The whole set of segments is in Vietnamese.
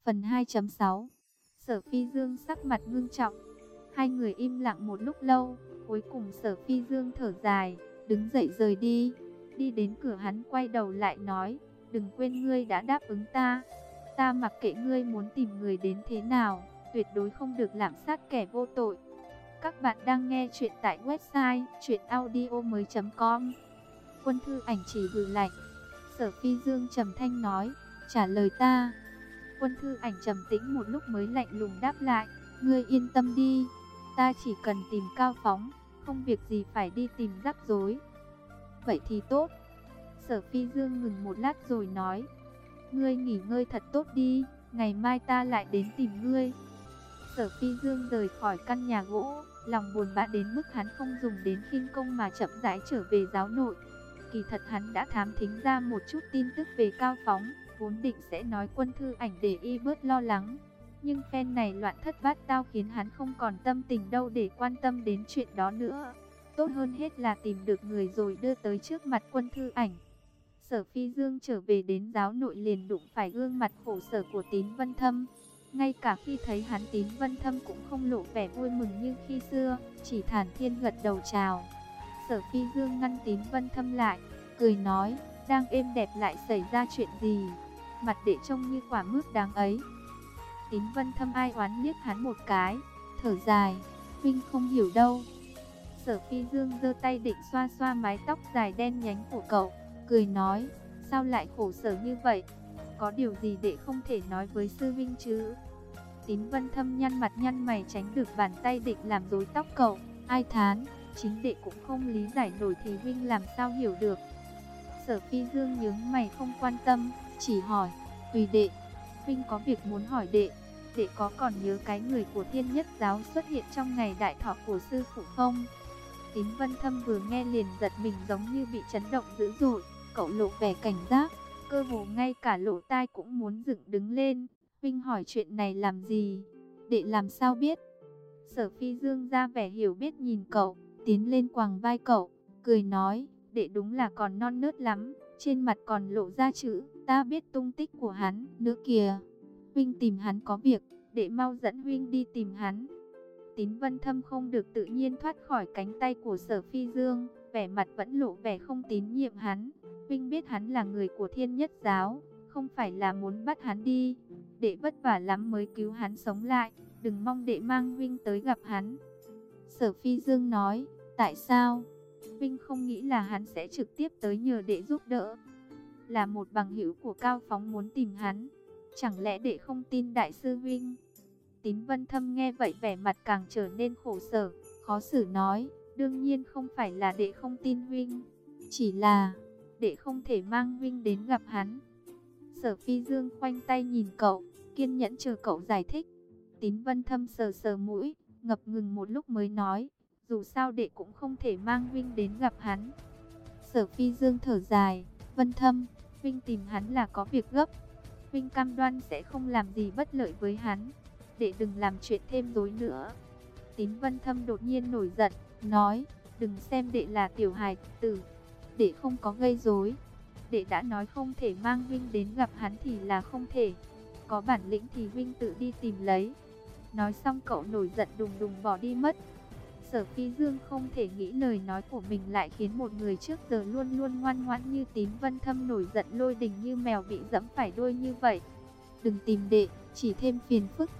Phần 2.6. Sở Phi Dương sắc mặt ngưng trọng. Hai người im lặng một lúc lâu, cuối cùng Sở Phi Dương thở dài, đứng dậy rời đi. Đi đến cửa hắn quay đầu lại nói, đừng quên ngươi đã đáp ứng ta. Ta mặc kệ ngươi muốn tìm người đến thế nào, tuyệt đối không được lạm sát kẻ vô tội. Các bạn đang nghe chuyện tại website chuyenaudio.com. Quân Thư Ảnh chỉ hừ lạnh. Sở Phi Dương trầm thanh nói, trả lời ta. Quân Thư Ảnh trầm tĩnh một lúc mới lạnh lùng đáp lại, ngươi yên tâm đi, ta chỉ cần tìm Cao Phóng, không việc gì phải đi tìm rắc rối. Vậy thì tốt. Sở Phi Dương ngừng một lát rồi nói, ngươi nghỉ ngơi thật tốt đi, ngày mai ta lại đến tìm ngươi. Sở Phi Dương rời khỏi căn nhà gỗ, lòng buồn bã đến mức hắn không dùng đến khinh công mà chậm rãi trở về giáo nội. Kỳ thật hắn đã thám thính ra một chút tin tức về Cao Phóng, vốn định sẽ nói Quân Thư Ảnh để y bớt lo lắng. Nhưng phen này loạn thất bát tao khiến hắn không còn tâm tình đâu để quan tâm đến chuyện đó nữa. Tốt hơn hết là tìm được người rồi đưa tới trước mặt Quân Thư Ảnh. Sở Phi Dương trở về đến giáo nội liền đụng phải gương mặt khổ sở của Tín Vân Thâm. Ngay cả khi thấy hắn, Tín Vân Thâm cũng không lộ vẻ vui mừng như khi xưa, chỉ thản nhiên gật đầu chào. Sở Phi Dương ngăn Tín Vân Thâm lại, cười nói, đang êm đẹp lại xảy ra chuyện gì? Mặt đệ trông như quả mướp đáng ấy. Tín Vân Thâm ai oán liếc hắn một cái, thở dài, huynh không hiểu đâu. Sở Phi Dương giơ tay định xoa xoa mái tóc dài đen nhánh của cậu, cười nói, sao lại khổ sở như vậy? Có điều gì đệ không thể nói với sư huynh chứ? Tín Vân Thâm nhăn mặt nhăn mày tránh được bàn tay định làm rối tóc cậu, ai thán, chính đệ cũng không lý giải nổi thì huynh làm sao hiểu được. Sở Phi Dương nhướng mày không quan tâm, chỉ hỏi, tùy đệ, huynh có việc muốn hỏi đệ. Đệ có còn nhớ cái người của Thiên Nhất Giáo xuất hiện trong ngày đại thọ của sư phụ không? Tín Vân Thâm vừa nghe liền giật mình giống như bị chấn động dữ dội, cậu lộ vẻ cảnh giác, cơ hồ ngay cả lỗ tai cũng muốn dựng đứng lên. Huynh hỏi chuyện này làm gì? Đệ làm sao biết? Sở Phi Dương ra vẻ hiểu biết nhìn cậu, tiến lên quàng vai cậu, cười nói, đệ đúng là còn non nớt lắm, trên mặt còn lộ ra chữ, ta biết tung tích của hắn nữa kìa. Huynh tìm hắn có việc, đệ mau dẫn huynh đi tìm hắn. Tín Vân Thâm không được tự nhiên thoát khỏi cánh tay của Sở Phi Dương, vẻ mặt vẫn lộ vẻ không tín nhiệm hắn. Huynh biết hắn là người của Thiên Nhất Giáo, không phải là muốn bắt hắn đi. Đệ vất vả lắm mới cứu hắn sống lại, đừng mong đệ mang huynh tới gặp hắn. Sở Phi Dương nói, tại sao? Huynh không nghĩ là hắn sẽ trực tiếp tới nhờ đệ giúp đỡ? Là một bằng hữu của Cao Phóng muốn tìm hắn, chẳng lẽ đệ không tin đại sư huynh? Tín Vân Thâm nghe vậy vẻ mặt càng trở nên khổ sở, khó xử nói, đương nhiên không phải là đệ không tin huynh, chỉ là đệ không thể mang huynh đến gặp hắn. Sở Phi Dương khoanh tay nhìn cậu, kiên nhẫn chờ cậu giải thích. Tín Vân Thâm sờ sờ mũi, ngập ngừng một lúc mới nói, dù sao đệ cũng không thể mang huynh đến gặp hắn. Sở Phi Dương thở dài, Vân Thâm, huynh tìm hắn là có việc gấp, huynh cam đoan sẽ không làm gì bất lợi với hắn, đệ đừng làm chuyện thêm rối nữa. Tín Vân Thâm đột nhiên nổi giận, nói, đừng xem đệ là tiểu hài tử, đệ không có gây rối. Đệ đã nói không thể mang huynh đến gặp hắn thì là không thể, có bản lĩnh thì huynh tự đi tìm lấy. Nói xong cậu nổi giận đùng đùng bỏ đi mất. Sở Phi Dương không thể nghĩ lời nói của mình lại khiến một người trước giờ luôn luôn ngoan ngoãn như Tín Vân Thâm nổi giận lôi đình như mèo bị giẫm phải đuôi như vậy. Đừng tìm đệ, chỉ thêm phiền phức.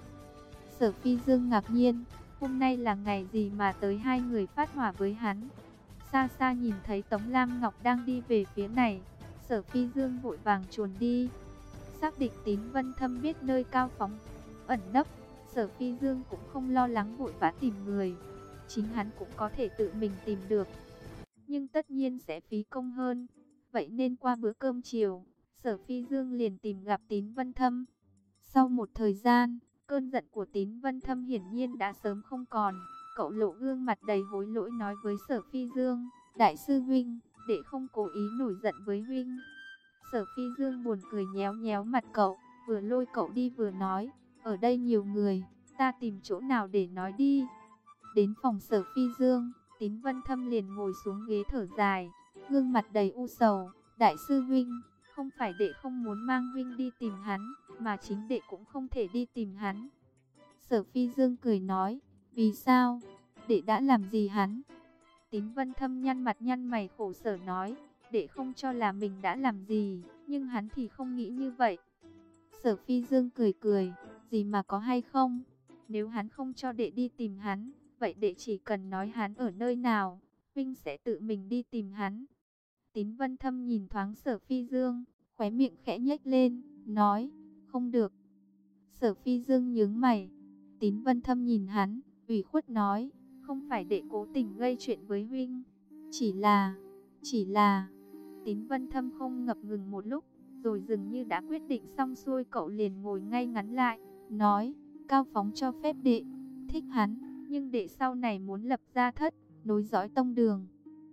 Sở Phi Dương ngạc nhiên, hôm nay là ngày gì mà tới hai người phát hỏa với hắn? Xa xa nhìn thấy Tống Lam Ngọc đang đi về phía này, Sở Phi Dương vội vàng chuồn đi. Xác định Tín Vân Thâm biết nơi Cao Phóng ẩn nấp, Sở Phi Dương cũng không lo lắng vội vã tìm người, chính hắn cũng có thể tự mình tìm được, nhưng tất nhiên sẽ phí công hơn. Vậy nên qua bữa cơm chiều, Sở Phi Dương liền tìm gặp Tín Vân Thâm. Sau một thời gian, cơn giận của Tín Vân Thâm hiển nhiên đã sớm không còn, cậu lộ gương mặt đầy hối lỗi nói với Sở Phi Dương, đại sư huynh, đệ không cố ý nổi giận với huynh. Sở Phi Dương buồn cười nhéo nhéo mặt cậu, vừa lôi cậu đi vừa nói, ở đây nhiều người, ta tìm chỗ nào để nói đi. Đến phòng Sở Phi Dương, Tín Vân Thâm liền ngồi xuống ghế thở dài, gương mặt đầy u sầu, đại sư huynh, Không phải đệ không muốn mang huynh đi tìm hắn, mà chính đệ cũng không thể đi tìm hắn. Sở Phi Dương cười nói, vì sao? Đệ đã làm gì hắn? Tín Vân Thâm nhăn mặt nhăn mày khổ sở nói, đệ không cho là mình đã làm gì, nhưng hắn thì không nghĩ như vậy. Sở Phi Dương cười cười, gì mà có hay không? Nếu hắn không cho đệ đi tìm hắn, vậy đệ chỉ cần nói hắn ở nơi nào, huynh sẽ tự mình đi tìm hắn. Tín Vân Thâm nhìn thoáng Sở Phi Dương, khóe miệng khẽ nhếch lên, nói, không được. Sở Phi Dương nhướng mày. Tín Vân Thâm nhìn hắn, ủy khuất nói, không phải đệ cố tình gây chuyện với huynh, chỉ là. Tín Vân Thâm không ngập ngừng một lúc, rồi dường như đã quyết định xong xuôi, cậu liền ngồi ngay ngắn lại, nói, Cao Phóng cho phép đệ thích hắn, nhưng đệ sau này muốn lập gia thất, nối dõi tông đường,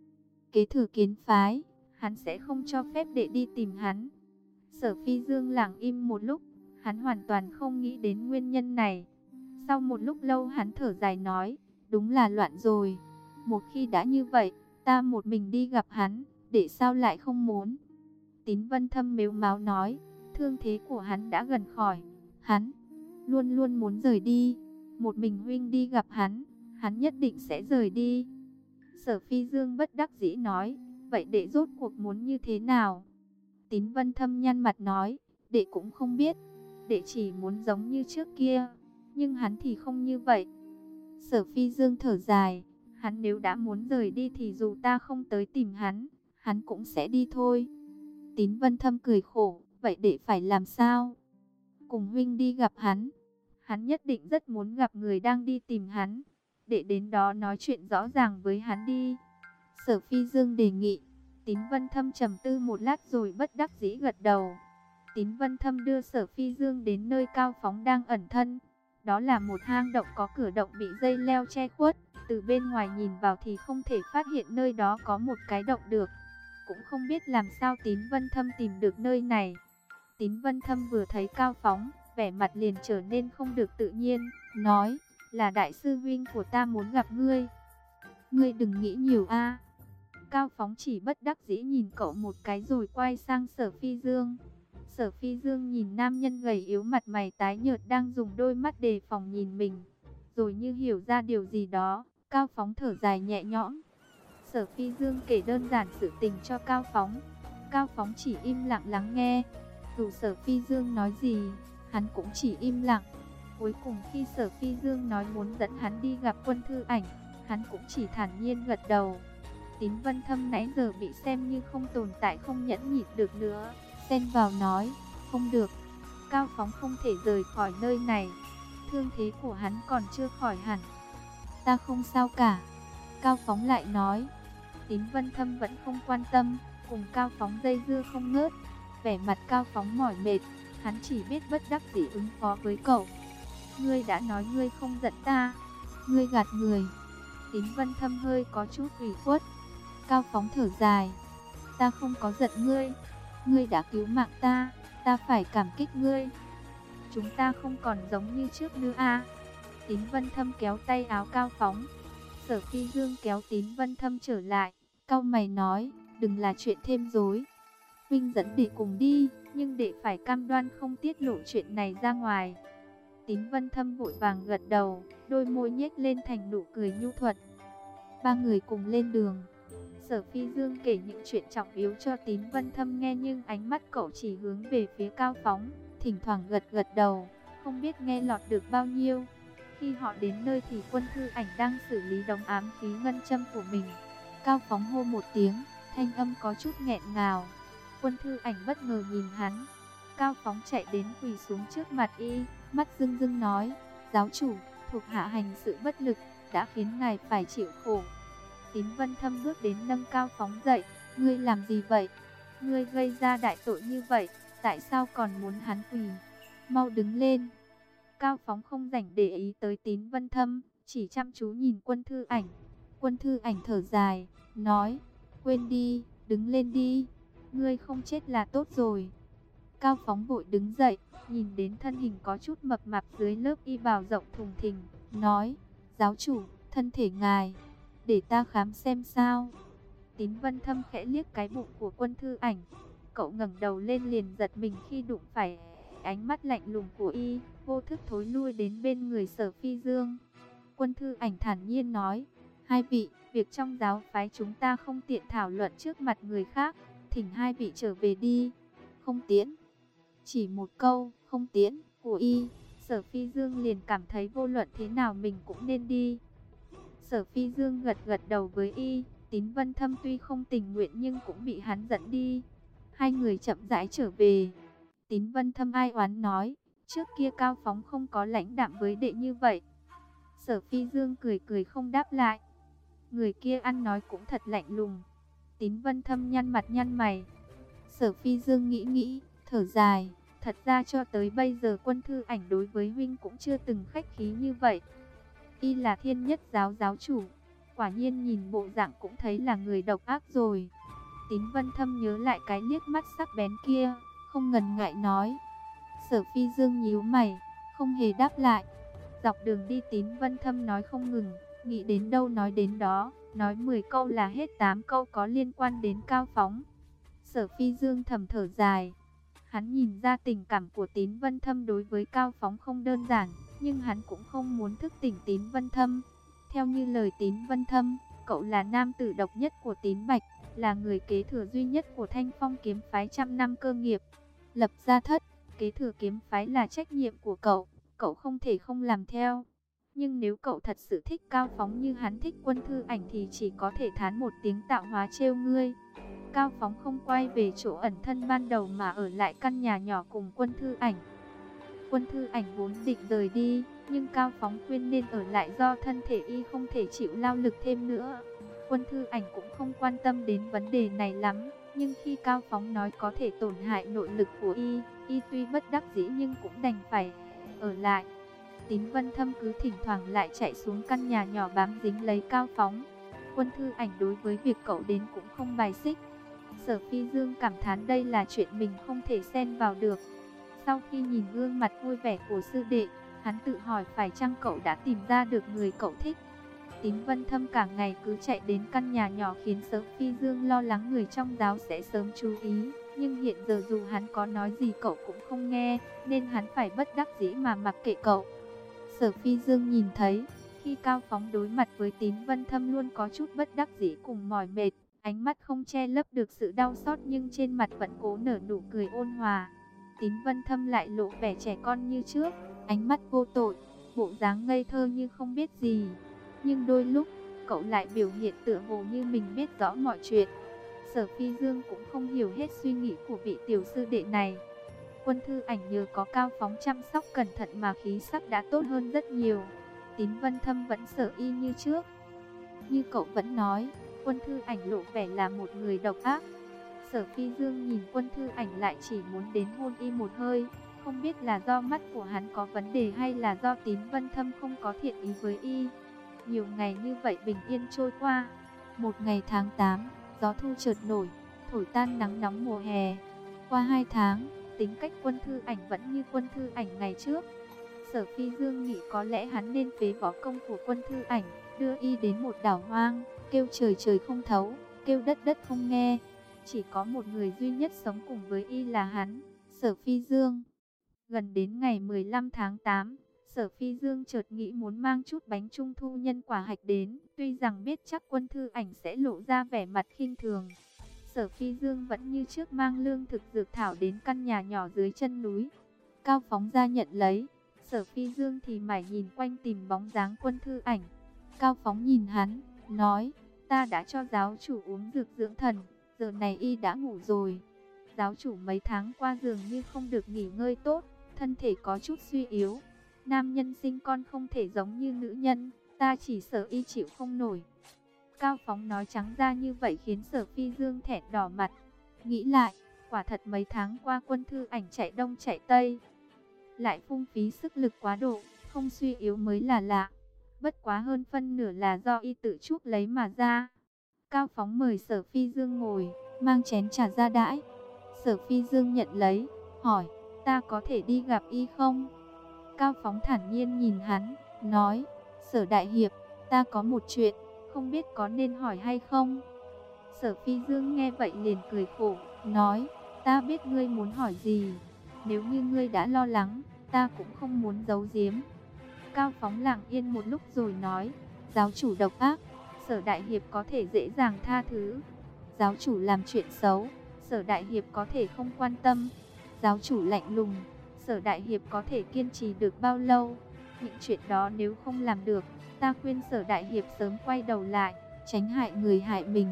kế thừa kiến phái, hắn sẽ không cho phép đệ đi tìm hắn. Sở Phi Dương lặng im một lúc, hắn hoàn toàn không nghĩ đến nguyên nhân này. Sau một lúc lâu hắn thở dài nói, đúng là loạn rồi. Một khi đã như vậy, ta một mình đi gặp hắn, để sao lại không muốn. Tín Vân Thâm mếu máo nói, thương thế của hắn đã gần khỏi, hắn luôn luôn muốn rời đi. Một mình huynh đi gặp hắn nhất định sẽ rời đi. Sở Phi Dương bất đắc dĩ nói, vậy đệ rốt cuộc muốn như thế nào? Tín Vân Thâm nhăn mặt nói, đệ cũng không biết, đệ chỉ muốn giống như trước kia, nhưng hắn thì không như vậy. Sở Phi Dương thở dài, hắn nếu đã muốn rời đi thì dù ta không tới tìm hắn cũng sẽ đi thôi. Tín Vân Thâm cười khổ, vậy đệ phải làm sao? Cùng huynh đi gặp hắn nhất định rất muốn gặp người đang đi tìm hắn, đệ đến đó nói chuyện rõ ràng với hắn đi. Sở Phi Dương đề nghị. Tín Vân Thâm trầm tư một lát rồi bất đắc dĩ gật đầu. Tín Vân Thâm đưa Sở Phi Dương đến nơi Cao Phóng đang ẩn thân. Đó là một hang động có cửa động bị dây leo che khuất. Từ bên ngoài nhìn vào thì không thể phát hiện nơi đó có một cái động được. Cũng không biết làm sao Tín Vân Thâm tìm được nơi này. Tín Vân Thâm vừa thấy Cao Phóng, vẻ mặt liền trở nên không được tự nhiên, nói, là đại sư huynh của ta muốn gặp ngươi. Ngươi đừng nghĩ nhiều a. Cao Phóng chỉ bất đắc dĩ nhìn cậu một cái rồi quay sang Sở Phi Dương. Sở Phi Dương nhìn nam nhân gầy yếu mặt mày tái nhợt đang dùng đôi mắt đề phòng nhìn mình, rồi như hiểu ra điều gì đó, Cao Phóng thở dài nhẹ nhõm. Sở Phi Dương kể đơn giản sự tình cho Cao Phóng. Cao Phóng chỉ im lặng lắng nghe. Dù Sở Phi Dương nói gì, hắn cũng chỉ im lặng. Cuối cùng khi Sở Phi Dương nói muốn dẫn hắn đi gặp Quân Thư Ảnh, hắn cũng chỉ thản nhiên gật đầu. Tín Vân Thâm nãy giờ bị xem như không tồn tại không nhẫn nhịn được nữa, xen vào nói, không được, Cao Phóng không thể rời khỏi nơi này, thương thế của hắn còn chưa khỏi hẳn. Ta không sao cả, Cao Phóng lại nói. Tín Vân Thâm vẫn không quan tâm, cùng Cao Phóng dây dưa không ngớt, vẻ mặt Cao Phóng mỏi mệt, hắn chỉ biết bất đắc dĩ ứng phó với cậu. Ngươi đã nói ngươi không giận ta, ngươi gạt người. Tín Vân Thâm hơi có chút ủy khuất. Cao Phóng thở dài, ta không có giận ngươi, ngươi đã cứu mạng ta phải cảm kích ngươi. Chúng ta không còn giống như trước nữa a. Tín Vân Thâm kéo tay áo Cao Phóng. Sở Phi Dương kéo Tín Vân Thâm trở lại, cau mày nói, đừng là chuyện thêm rối. Huynh dẫn đệ cùng đi, nhưng đệ phải cam đoan không tiết lộ chuyện này ra ngoài. Tín Vân Thâm vội vàng gật đầu, đôi môi nhếch lên thành nụ cười nhu thuận. Ba người cùng lên đường. Sở Phi Dương kể những chuyện trọng yếu cho Tín Vân Thâm nghe, nhưng ánh mắt cậu chỉ hướng về phía Cao Phóng, thỉnh thoảng gật gật đầu, không biết nghe lọt được bao nhiêu. Khi họ đến nơi thì Quân Thư Ảnh đang xử lý đống ám khí ngân châm của mình. Cao Phóng hô một tiếng, thanh âm có chút nghẹn ngào. Quân Thư Ảnh bất ngờ nhìn hắn. Cao Phóng chạy đến quỳ xuống trước mặt y, mắt rưng rưng nói, giáo chủ, thuộc hạ hành sự bất lực, đã khiến ngài phải chịu khổ. Tín Vân Thâm bước đến nâng Cao Phóng dậy, ngươi làm gì vậy? Ngươi gây ra đại tội như vậy, tại sao còn muốn hắn quỳ? Mau đứng lên. Cao Phóng không rảnh để ý tới Tín Vân Thâm, chỉ chăm chú nhìn Quân Thư Ảnh. Quân Thư Ảnh thở dài, nói, quên đi, đứng lên đi, ngươi không chết là tốt rồi. Cao Phóng vội đứng dậy, nhìn đến thân hình có chút mập mạp dưới lớp y bào rộng thùng thình, nói, giáo chủ, thân thể ngài, để ta khám xem sao. Tín Vân Thâm khẽ liếc cái bụng của Quân Thư Ảnh, Cậu ngẩng đầu lên liền giật mình khi đụng phải ánh mắt lạnh lùng của y, vô thức thối lui đến bên người Sở Phi Dương. Quân Thư Ảnh thản nhiên nói, hai vị, việc trong giáo phái chúng ta không tiện thảo luận trước mặt người khác, thỉnh hai vị trở về đi. Không tiễn. Chỉ một câu, không tiễn, của y, Sở Phi Dương liền cảm thấy vô luận thế nào mình cũng nên đi. Sở Phi Dương gật gật đầu với y, Tín Vân Thâm tuy không tình nguyện nhưng cũng bị hắn dẫn đi. Hai người chậm rãi trở về. Tín Vân Thâm ai oán nói, trước kia Cao Phóng không có lãnh đạm với đệ như vậy. Sở Phi Dương cười cười không đáp lại. Người kia ăn nói cũng thật lạnh lùng. Tín Vân Thâm nhăn mặt nhăn mày. Sở Phi Dương nghĩ nghĩ, thở dài. Thật ra cho tới bây giờ Quân Thư Ảnh đối với huynh cũng chưa từng khách khí như vậy. Y là Thiên Nhất giáo giáo chủ, quả nhiên nhìn bộ dạng cũng thấy là người độc ác rồi. Tín Vân Thâm nhớ lại cái liếc mắt sắc bén kia, không ngần ngại nói. Sở Phi Dương nhíu mày, không hề đáp lại. Dọc đường đi Tín Vân Thâm nói không ngừng, nghĩ đến đâu nói đến đó, nói 10 câu là hết 8 câu có liên quan đến Cao Phóng. Sở Phi Dương thầm thở dài. Hắn nhìn ra tình cảm của Tín Vân Thâm đối với Cao Phóng không đơn giản, nhưng hắn cũng không muốn thức tỉnh Tín Vân Thâm. Theo như lời Tín Vân Thâm, cậu là nam tử độc nhất của Tín Bạch, là người kế thừa duy nhất của Thanh Phong kiếm phái trăm năm cơ nghiệp. Lập gia thất, kế thừa kiếm phái là trách nhiệm của cậu không thể không làm theo. Nhưng nếu cậu thật sự thích Cao Phóng như hắn thích Quân Thư Ảnh thì chỉ có thể thán một tiếng tạo hóa trêu ngươi. Cao Phóng không quay về chỗ ẩn thân ban đầu mà ở lại căn nhà nhỏ cùng Quân Thư Ảnh. Quân Thư Ảnh vốn định rời đi, nhưng Cao Phóng khuyên nên ở lại do thân thể y không thể chịu lao lực thêm nữa. Quân Thư Ảnh cũng không quan tâm đến vấn đề này lắm, nhưng khi Cao Phóng nói có thể tổn hại nội lực của y tuy bất đắc dĩ nhưng cũng đành phải ở lại. Tín Vân Thâm cứ thỉnh thoảng lại chạy xuống căn nhà nhỏ bám dính lấy Cao Phóng. Quân Thư Ảnh đối với việc cậu đến cũng không bài xích. Sở Phi Dương cảm thán đây là chuyện mình không thể xen vào được. Sau khi nhìn gương mặt vui vẻ của sư đệ, hắn tự hỏi phải chăng cậu đã tìm ra được người cậu thích. Tín Vân Thâm cả ngày cứ chạy đến căn nhà nhỏ khiến Sở Phi Dương lo lắng người trong giáo sẽ sớm chú ý. Nhưng hiện giờ dù hắn có nói gì cậu cũng không nghe, nên hắn phải bất đắc dĩ mà mặc kệ cậu. Sở Phi Dương nhìn thấy, khi Cao Phóng đối mặt với Tín Vân Thâm luôn có chút bất đắc dĩ cùng mỏi mệt. Ánh mắt không che lấp được sự đau xót nhưng trên mặt vẫn cố nở nụ cười ôn hòa. Tín Vân Thâm lại lộ vẻ trẻ con như trước, ánh mắt vô tội, bộ dáng ngây thơ như không biết gì. Nhưng đôi lúc, cậu lại biểu hiện tựa hồ như mình biết rõ mọi chuyện. Sở Phi Dương cũng không hiểu hết suy nghĩ của vị tiểu sư đệ này. Quân Thư Ảnh nhờ có Cao Phóng chăm sóc cẩn thận mà khí sắc đã tốt hơn rất nhiều. Tín Vân Thâm vẫn sợ y như trước. Như cậu vẫn nói, Quân Thư Ảnh lộ vẻ là một người độc ác. Sở Phi Dương nhìn Quân Thư Ảnh lại chỉ muốn đến hôn y một hơi. Không biết là do mắt của hắn có vấn đề hay là do Tín Vân Thâm không có thiện ý với y. Nhiều ngày như vậy bình yên trôi qua. Một ngày tháng 8, gió thu chợt nổi, thổi tan nắng nóng mùa hè. Qua 2 tháng, tính cách Quân Thư Ảnh vẫn như Quân Thư Ảnh ngày trước. Sở Phi Dương nghĩ có lẽ hắn nên phế võ công của Quân Thư Ảnh, đưa y đến một đảo hoang, kêu trời trời không thấu, kêu đất đất không nghe. Chỉ có một người duy nhất sống cùng với y là hắn, Sở Phi Dương. Gần đến ngày 15 tháng 8, Sở Phi Dương chợt nghĩ muốn mang chút bánh trung thu nhân quả hạch đến, tuy rằng biết chắc Quân Thư Ảnh sẽ lộ ra vẻ mặt khinh thường. Sở Phi Dương vẫn như trước mang lương thực dược thảo đến căn nhà nhỏ dưới chân núi. Cao Phóng ra nhận lấy, Sở Phi Dương thì mải nhìn quanh tìm bóng dáng Quân Thư Ảnh. Cao Phóng nhìn hắn, nói, ta đã cho giáo chủ uống dược dưỡng thần, giờ này y đã ngủ rồi. Giáo chủ mấy tháng qua dường như không được nghỉ ngơi tốt, thân thể có chút suy yếu. Nam nhân sinh con không thể giống như nữ nhân, ta chỉ sợ y chịu không nổi. Cao Phóng nói trắng ra như vậy khiến Sở Phi Dương thẹn đỏ mặt. Nghĩ lại, quả thật mấy tháng qua Quân Thư Ảnh chạy đông chạy tây, lại phung phí sức lực quá độ, không suy yếu mới là lạ. Bất quá hơn phân nửa là do y tự chuốc lấy mà ra. Cao Phóng mời Sở Phi Dương ngồi, mang chén trà ra đãi. Sở Phi Dương nhận lấy, hỏi, ta có thể đi gặp y không? Cao Phóng thản nhiên nhìn hắn, nói, Sở Đại Hiệp, ta có một chuyện, không biết có nên hỏi hay không? Sở Phi Dương nghe vậy liền cười khổ, nói, ta biết ngươi muốn hỏi gì. Nếu như ngươi đã lo lắng, ta cũng không muốn giấu giếm. Cao Phóng lặng yên một lúc rồi nói, giáo chủ độc ác, Sở Đại Hiệp có thể dễ dàng tha thứ. Giáo chủ làm chuyện xấu, Sở Đại Hiệp có thể không quan tâm. Giáo chủ lạnh lùng, Sở Đại Hiệp có thể kiên trì được bao lâu? Những chuyện đó nếu không làm được, ta khuyên Sở Đại Hiệp sớm quay đầu lại, tránh hại người hại mình.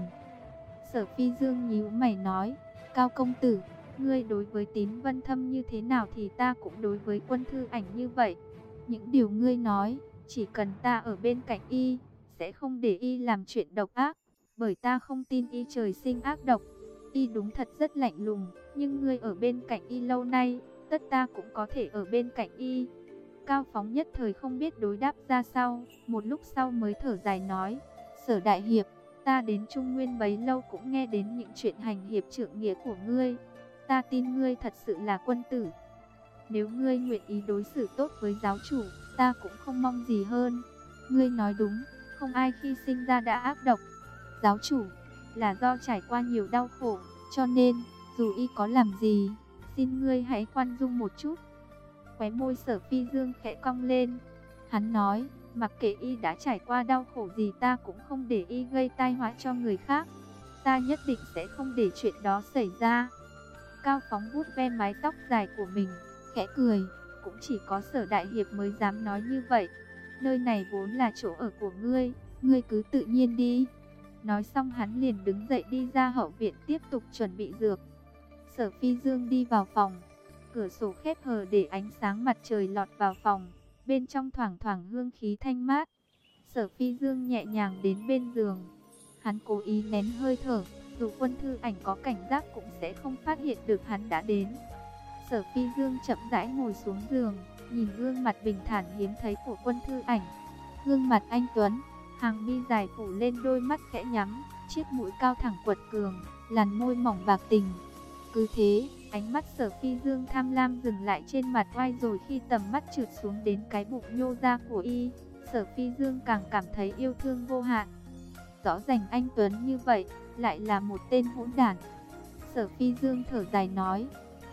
Sở Phi Dương nhíu mày nói, Cao công tử, ngươi đối với Tín Vân Thâm như thế nào thì ta cũng đối với Quân Thư Ảnh như vậy. Những điều ngươi nói, chỉ cần ta ở bên cạnh y, sẽ không để y làm chuyện độc ác, bởi ta không tin y trời sinh ác độc. Y đúng thật rất lạnh lùng, nhưng ngươi ở bên cạnh y lâu nay, tất ta cũng có thể ở bên cạnh y. Cao Phóng nhất thời không biết đối đáp ra sao, một lúc sau mới thở dài nói, Sở Đại Hiệp, ta đến Trung Nguyên bấy lâu cũng nghe đến những chuyện hành hiệp trượng nghĩa của ngươi. Ta tin ngươi thật sự là quân tử. Nếu ngươi nguyện ý đối xử tốt với giáo chủ, ta cũng không mong gì hơn. Ngươi nói đúng, không ai khi sinh ra đã ác độc. Giáo chủ là do trải qua nhiều đau khổ, cho nên dù y có làm gì, xin ngươi hãy khoan dung một chút. Khóe môi Sở Phi Dương khẽ cong lên. Hắn nói, mặc kệ y đã trải qua đau khổ gì ta cũng không để y gây tai họa cho người khác. Ta nhất định sẽ không để chuyện đó xảy ra. Cao Phóng vuốt ve mái tóc dài của mình, khẽ cười, cũng chỉ có Sở Đại Hiệp mới dám nói như vậy. Nơi này vốn là chỗ ở của ngươi, ngươi cứ tự nhiên đi. Nói xong hắn liền đứng dậy đi ra hậu viện tiếp tục chuẩn bị dược. Sở Phi Dương đi vào phòng, cửa sổ khép hờ để ánh sáng mặt trời lọt vào phòng, bên trong thoảng thoảng hương khí thanh mát. Sở Phi Dương nhẹ nhàng đến bên giường, hắn cố ý nén hơi thở, dù Quân Thư Ảnh có cảnh giác cũng sẽ không phát hiện được hắn đã đến. Sở Phi Dương chậm rãi ngồi xuống giường, nhìn gương mặt bình thản hiếm thấy của Quân Thư Ảnh. Gương mặt anh tuấn, hàng mi dài phủ lên đôi mắt khẽ nhắm, chiếc mũi cao thẳng quật cường, làn môi mỏng bạc tình. Cứ thế, ánh mắt Sở Phi Dương tham lam dừng lại trên mặt oai, rồi khi tầm mắt trượt xuống đến cái bụng nhô ra của y, Sở Phi Dương càng cảm thấy yêu thương vô hạn. Rõ ràng anh tuấn như vậy, lại là một tên hỗn đản. Sở Phi Dương thở dài nói,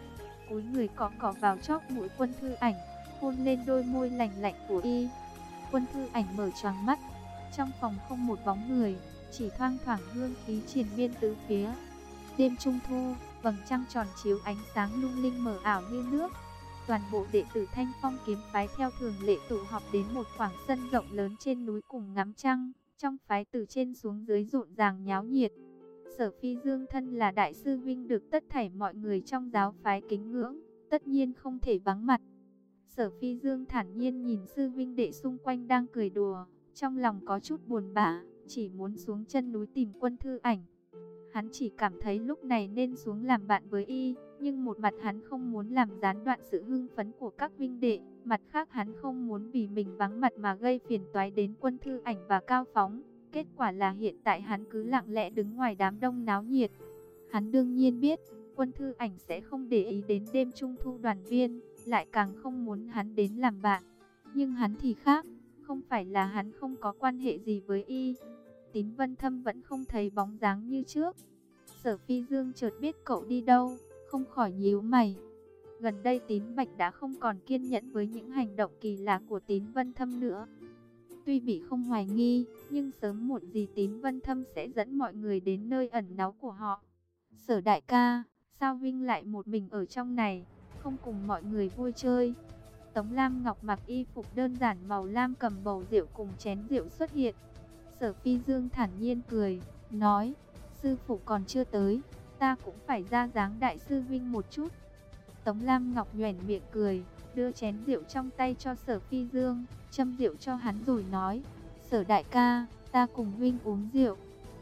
cúi người cọ vào chóp mũi Quân Thư Ảnh, hôn lên đôi môi lành lạnh của y. Quân Thư Ảnh mở choàng mắt, trong phòng không một bóng người, chỉ thoang thoảng hương khí triền miên tứ phía. Đêm trung thu, vầng trăng tròn chiếu ánh sáng lung linh mờ ảo như nước. Toàn bộ đệ tử Thanh Phong kiếm phái theo thường lệ tụ họp đến một khoảng sân rộng lớn trên núi cùng ngắm trăng. Trong phái từ trên xuống dưới rộn ràng nháo nhiệt. Sở Phi Dương thân là đại sư huynh được tất thảy mọi người trong giáo phái kính ngưỡng, tất nhiên không thể vắng mặt. Sở Phi Dương thản nhiên nhìn sư huynh đệ xung quanh đang cười đùa, trong lòng có chút buồn bã, chỉ muốn xuống chân núi tìm Quân Thư Ảnh. Hắn chỉ cảm thấy lúc này nên xuống làm bạn với y, nhưng một mặt hắn không muốn làm gián đoạn sự hưng phấn của các huynh đệ, mặt khác hắn không muốn vì mình vắng mặt mà gây phiền toái đến Quân Thư Ảnh và Cao Phóng. Kết quả là hiện tại hắn cứ lặng lẽ đứng ngoài đám đông náo nhiệt. Hắn đương nhiên biết, Quân Thư Ảnh sẽ không để ý đến đêm trung thu đoàn viên, lại càng không muốn hắn đến làm bạn. Nhưng hắn thì khác, không phải là hắn không có quan hệ gì với y. Tín Vân Thâm vẫn không thấy bóng dáng như trước. Sở Phi Dương chợt biết cậu đi đâu, không khỏi nhíu mày. Gần đây Tín Bạch đã không còn kiên nhẫn với những hành động kỳ lạ của Tín Vân Thâm nữa. Tuy bị không hoài nghi, nhưng sớm muộn gì Tín Vân Thâm sẽ dẫn mọi người đến nơi ẩn náu của họ. Sở đại ca, sao Vinh lại một mình ở trong này, không cùng mọi người vui chơi? Tống Lam Ngọc mặc y phục đơn giản màu lam cầm bầu rượu cùng chén rượu xuất hiện. Sở Phi Dương thản nhiên cười, nói, sư phụ còn chưa tới, ta cũng phải ra dáng đại sư Vinh một chút. Tống Lam Ngọc nhoẻn miệng cười, đưa chén rượu trong tay cho Sở Phi Dương, châm rượu cho hắn rồi nói, Sở đại ca, ta cùng Vinh uống rượu.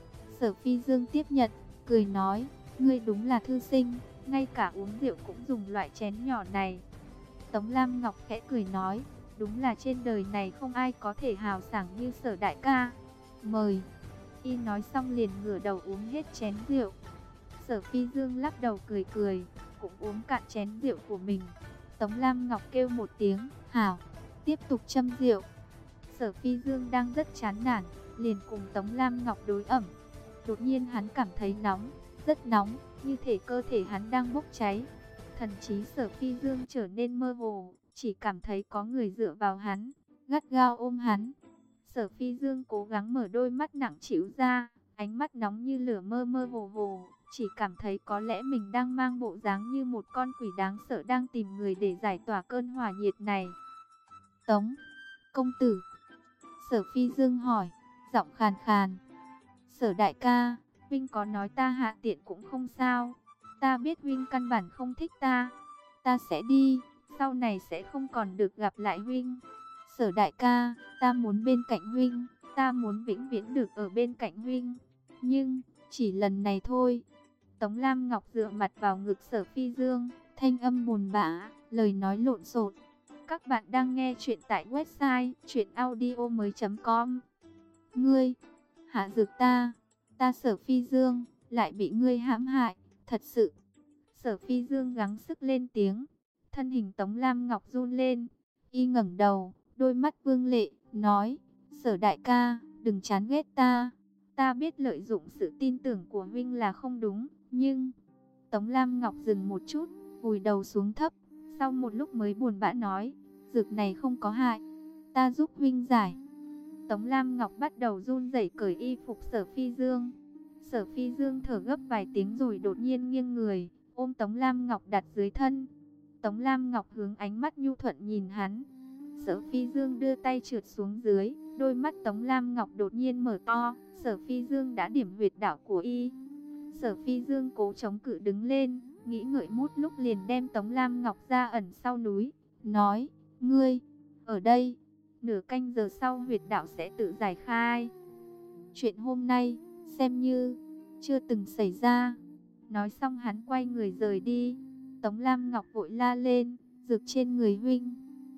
Sở Phi Dương tiếp nhận, cười nói, ngươi đúng là thư sinh, ngay cả uống rượu cũng dùng loại chén nhỏ này. Tống Lam Ngọc khẽ cười nói, đúng là trên đời này không ai có thể hào sảng như Sở đại ca. Mời. Y nói xong liền ngửa đầu uống hết chén rượu. Sở Phi Dương lắc đầu cười cười, cũng uống cạn chén rượu của mình. Tống Lam Ngọc kêu một tiếng, hảo, tiếp tục châm rượu. Sở Phi Dương đang rất chán nản, liền cùng Tống Lam Ngọc đối ẩm. Đột nhiên hắn cảm thấy nóng, rất nóng, như thể cơ thể hắn đang bốc cháy. Thần trí Sở Phi Dương trở nên mơ hồ, chỉ cảm thấy có người dựa vào hắn, gắt gao ôm hắn. Sở Phi Dương cố gắng mở đôi mắt nặng trĩu ra, ánh mắt nóng như lửa, mơ mơ hồ hồ, chỉ cảm thấy có lẽ mình đang mang bộ dáng như một con quỷ đáng sợ đang tìm người để giải tỏa cơn hỏa nhiệt này. Tống công tử, Sở Phi Dương hỏi, giọng khàn khàn. Sở đại ca, huynh có nói ta hạ tiện cũng không sao. Ta biết huynh căn bản không thích ta. Ta sẽ đi, sau này sẽ không còn được gặp lại huynh. Sở đại ca, ta muốn bên cạnh huynh, ta muốn vĩnh viễn được ở bên cạnh huynh. Nhưng, chỉ lần này thôi. Tống Lam Ngọc dựa mặt vào ngực Sở Phi Dương, thanh âm buồn bã, lời nói lộn xộn. Các bạn đang nghe chuyện tại website chuyenaudio.com. Ngươi, hạ dược ta Sở Phi Dương, lại bị ngươi hãm hại, thật sự. Sở Phi Dương gắng sức lên tiếng. Thân hình Tống Lam Ngọc run lên, y ngẩng đầu, đôi mắt vương lệ, nói, Sở đại ca, đừng chán ghét ta. Ta biết lợi dụng sự tin tưởng của huynh là không đúng, nhưng... Tống Lam Ngọc dừng một chút, vùi đầu xuống thấp, sau một lúc mới buồn bã nói, dược này không có hại, ta giúp huynh giải. Tống Lam Ngọc bắt đầu run rẩy cởi y phục Sở Phi Dương. Sở Phi Dương thở gấp vài tiếng rồi đột nhiên nghiêng người, ôm Tống Lam Ngọc đặt dưới thân. Tống Lam Ngọc hướng ánh mắt nhu thuận nhìn hắn. Sở Phi Dương đưa tay trượt xuống dưới, đôi mắt Tống Lam Ngọc đột nhiên mở to. Sở Phi Dương đã điểm huyệt đạo của y. Sở Phi Dương cố chống cự đứng lên, nghĩ ngợi một lúc liền đem Tống Lam Ngọc ra ẩn sau núi, nói, ngươi, ở đây, nửa canh giờ sau huyệt đạo sẽ tự giải khai. Chuyện hôm nay, xem như, chưa từng xảy ra. Nói xong hắn quay người rời đi. Tống Lam Ngọc vội la lên, dược trên người huynh.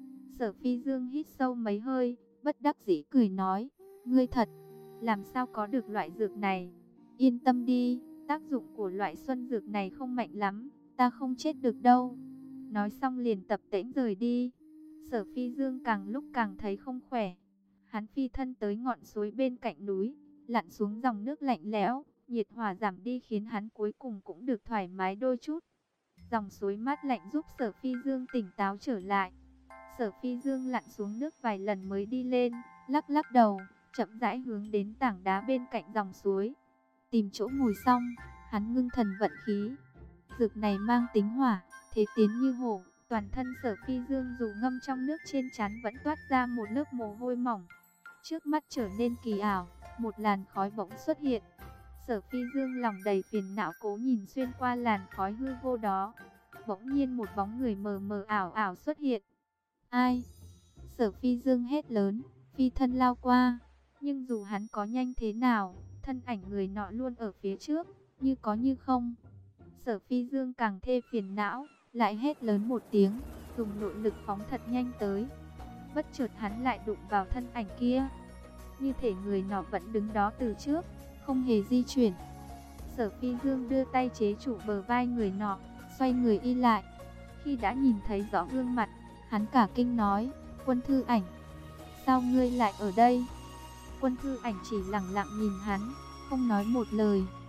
Sở Phi Dương hít sâu mấy hơi, bất đắc dĩ cười nói, ngươi thật, làm sao có được loại dược này? Yên tâm đi, tác dụng của loại xuân dược này không mạnh lắm, ta không chết được đâu. Nói xong liền tập tễnh rời đi. Sở Phi Dương càng lúc càng thấy không khỏe. Hắn phi thân tới ngọn suối bên cạnh núi, lặn xuống dòng nước lạnh lẽo, nhiệt hỏa giảm đi khiến hắn cuối cùng cũng được thoải mái đôi chút. Dòng suối mát lạnh giúp Sở Phi Dương tỉnh táo trở lại. Sở Phi Dương lặn xuống nước vài lần mới đi lên, lắc lắc đầu, chậm rãi hướng đến tảng đá bên cạnh dòng suối. Tìm chỗ ngồi xong, hắn ngưng thần vận khí. Dược này mang tính hỏa, thế tiến như hổ. Toàn thân Sở Phi Dương dù ngâm trong nước, trên trán vẫn toát ra một lớp mồ hôi mỏng. Trước mắt trở nên kỳ ảo, một làn khói bỗng xuất hiện. Sở Phi Dương lòng đầy phiền não cố nhìn xuyên qua làn khói hư vô đó. Bỗng nhiên một bóng người mờ mờ ảo ảo xuất hiện. Ai? Sở Phi Dương hét lớn, phi thân lao qua. Nhưng dù hắn có nhanh thế nào, thân ảnh người nọ luôn ở phía trước, như có như không. Sở Phi Dương càng thê phiền não, lại hét lớn một tiếng, dùng nội lực phóng thật nhanh tới. Bất chợt hắn lại đụng vào thân ảnh kia, như thể người nọ vẫn đứng đó từ trước, không hề di chuyển. Sở Phi Dương đưa tay chế trụ bờ vai người nọ, xoay người y lại. Khi đã nhìn thấy rõ gương mặt, hắn cả kinh nói, Quân Thư Ảnh, sao ngươi lại ở đây? Quân Thư Ảnh chỉ lặng lặng nhìn hắn, không nói một lời.